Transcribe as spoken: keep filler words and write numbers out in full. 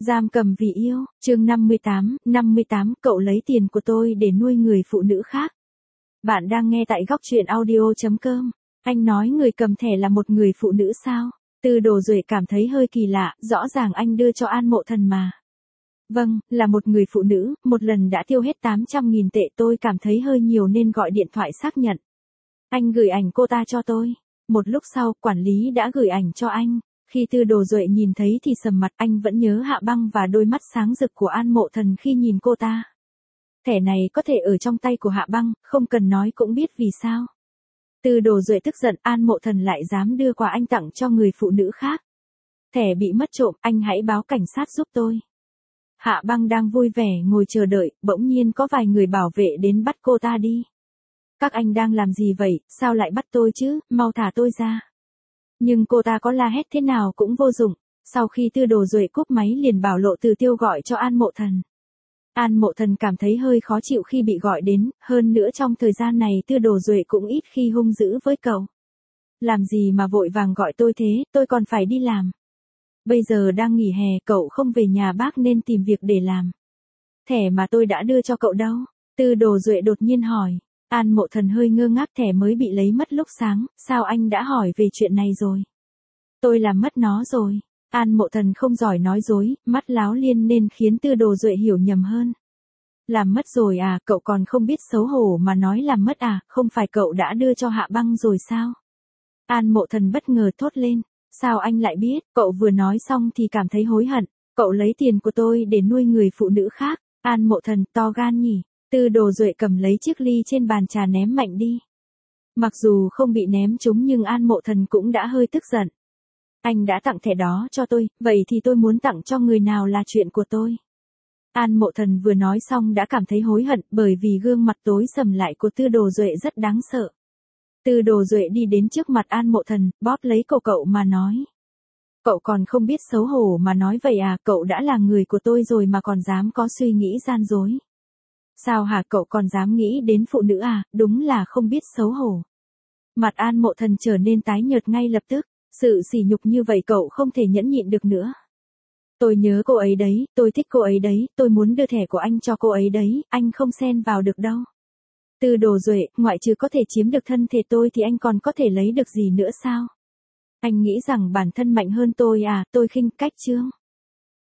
Giam cầm vì yêu, chương năm mươi tám, năm mươi tám, cậu lấy tiền của tôi để nuôi người phụ nữ khác. Bạn đang nghe tại góc truyện audio chấm com. Anh nói người cầm thẻ là một người phụ nữ sao? Từ Đồ Duệ cảm thấy hơi kỳ lạ, rõ ràng anh đưa cho An Mộ Thần mà. Vâng, là một người phụ nữ, một lần đã tiêu hết tám trăm nghìn tệ, tôi cảm thấy hơi nhiều nên gọi điện thoại xác nhận. Anh gửi ảnh cô ta cho tôi. Một lúc sau, quản lý đã gửi ảnh cho anh. Khi Từ Đồ Duệ nhìn thấy thì sầm mặt, anh vẫn nhớ Hạ Băng và đôi mắt sáng rực của An Mộ Thần khi nhìn cô ta. Thẻ này có thể ở trong tay của Hạ Băng, không cần nói cũng biết vì sao. Từ Đồ Duệ tức giận, An Mộ Thần lại dám đưa quà anh tặng cho người phụ nữ khác. Thẻ bị mất trộm, anh hãy báo cảnh sát giúp tôi. Hạ Băng đang vui vẻ ngồi chờ đợi, bỗng nhiên có vài người bảo vệ đến bắt cô ta đi. Các anh đang làm gì vậy, sao lại bắt tôi chứ, mau thả tôi ra. Nhưng cô ta có la hét thế nào cũng vô dụng, sau khi Từ Đồ Duệ cúp máy liền bảo Lộ Từ Tiêu gọi cho An Mộ Thần. An Mộ Thần cảm thấy hơi khó chịu khi bị gọi đến, hơn nữa trong thời gian này Từ Đồ Duệ cũng ít khi hung dữ với cậu. Làm gì mà vội vàng gọi tôi thế, tôi còn phải đi làm. Bây giờ đang nghỉ hè, cậu không về nhà bác nên tìm việc để làm. Thẻ mà tôi đã đưa cho cậu đâu? Từ Đồ Duệ đột nhiên hỏi. An Mộ Thần hơi ngơ ngác, thẻ mới bị lấy mất lúc sáng, sao anh đã hỏi về chuyện này rồi? Tôi làm mất nó rồi. An Mộ Thần không giỏi nói dối, mắt láo liên nên khiến Từ Đồ Duệ hiểu nhầm hơn. Làm mất rồi à, cậu còn không biết xấu hổ mà nói làm mất à, không phải cậu đã đưa cho Hạ Băng rồi sao? An Mộ Thần bất ngờ thốt lên, sao anh lại biết? Cậu vừa nói xong thì cảm thấy hối hận, cậu lấy tiền của tôi để nuôi người phụ nữ khác. An Mộ Thần to gan nhỉ. Từ Đồ Duệ cầm lấy chiếc ly trên bàn trà ném mạnh đi. Mặc dù không bị ném trúng nhưng An Mộ Thần cũng đã hơi tức giận. Anh đã tặng thẻ đó cho tôi, vậy thì tôi muốn tặng cho người nào là chuyện của tôi. An Mộ Thần vừa nói xong đã cảm thấy hối hận bởi vì gương mặt tối sầm lại của Từ Đồ Duệ rất đáng sợ. Từ Đồ Duệ đi đến trước mặt An Mộ Thần, bóp lấy cổ cậu mà nói. Cậu còn không biết xấu hổ mà nói vậy à, cậu đã là người của tôi rồi mà còn dám có suy nghĩ gian dối. Sao hả, cậu còn dám nghĩ đến phụ nữ à, đúng là không biết xấu hổ. Mặt An Mộ Thần trở nên tái nhợt ngay lập tức, sự sỉ nhục như vậy cậu không thể nhẫn nhịn được nữa. Tôi nhớ cô ấy đấy, tôi thích cô ấy đấy, tôi muốn đưa thẻ của anh cho cô ấy đấy, anh không xen vào được đâu. Từ Đồ Duệ, ngoại trừ có thể chiếm được thân thể tôi thì anh còn có thể lấy được gì nữa sao? Anh nghĩ rằng bản thân mạnh hơn tôi à, tôi khinh cách trương.